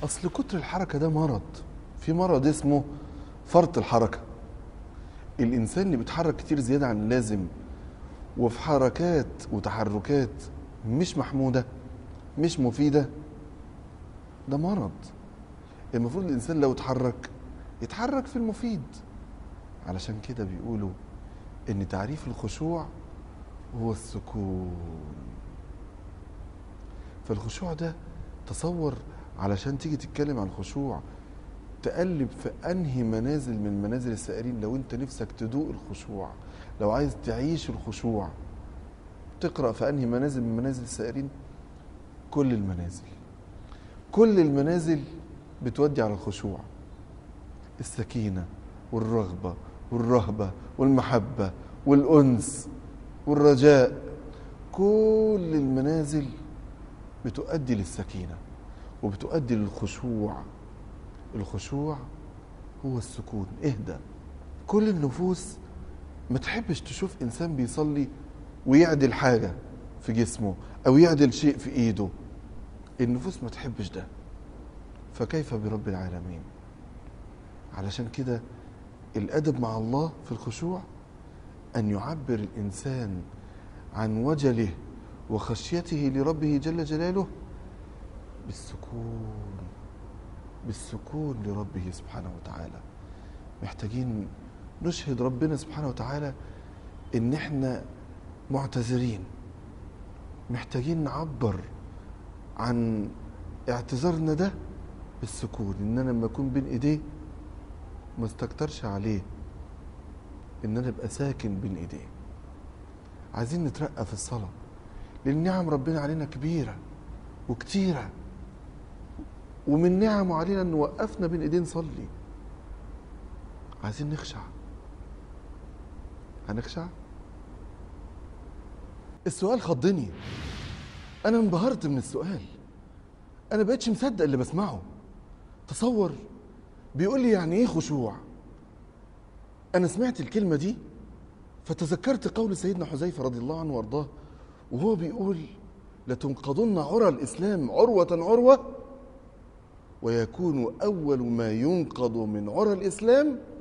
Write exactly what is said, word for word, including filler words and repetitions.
اصل كتر الحركه ده مرض. في مرض اسمه فرط الحركه. الانسان اللي بيتحرك كتير زياده عن اللازم وفي حركات وتحركات مش محموده مش مفيده، ده مرض. المفروض الانسان لو اتحرك يتحرك في المفيد. علشان كده بيقولوا ان تعريف الخشوع هو السكون. فالخشوع ده تصور، علشان تيجي تتكلم عن الخشوع تقلب في انهي منازل من منازل السائرين. لو انت نفسك تدوق الخشوع، لو عايز تعيش الخشوع، تقرأ في انهي منازل من منازل السائرين. كل المنازل كل المنازل بتودي على الخشوع. السكينة والرغبة والرهبة والمحبة والأنس والرجاء، كل المنازل بتؤدي للسكينة وبتؤدي للخشوع. الخشوع هو السكون. اهدى. كل النفوس ما تحبش تشوف إنسان بيصلي ويعدل حاجة في جسمه أو يعدل شيء في إيده. النفوس ما تحبش ده، فكيف برب العالمين؟ علشان كده الأدب مع الله في الخشوع أن يعبر الإنسان عن وجله وخشيته لربه جل جلاله بالسكون. بالسكون لربه سبحانه وتعالى. محتاجين نشهد ربنا سبحانه وتعالى إن احنا معتذرين، محتاجين نعبر عن اعتذارنا ده بالسكون. إن أنا لما أكون بين إيديه ما استكترش عليه، إن أنا أبقى ساكن بين إيديه. عايزين نترقى في الصلاة، لأن نعم ربنا علينا كبيرة وكتيرة، ومن نعمه علينا أن وقفنا بين إيديه نصلي. عايزين نخشع. هنخشع؟ السؤال خضني، أنا انبهرت من السؤال، أنا بقيتش مصدق اللي بسمعه. تصور بيقول لي يعني إيه خشوع. أنا سمعت الكلمة دي فتذكرت قول سيدنا حذيفة رضي الله عنه وارضاه، وهو بيقول لتنقضن عرى الإسلام عروة عروة، ويكون أول ما ينقض من عرى الإسلام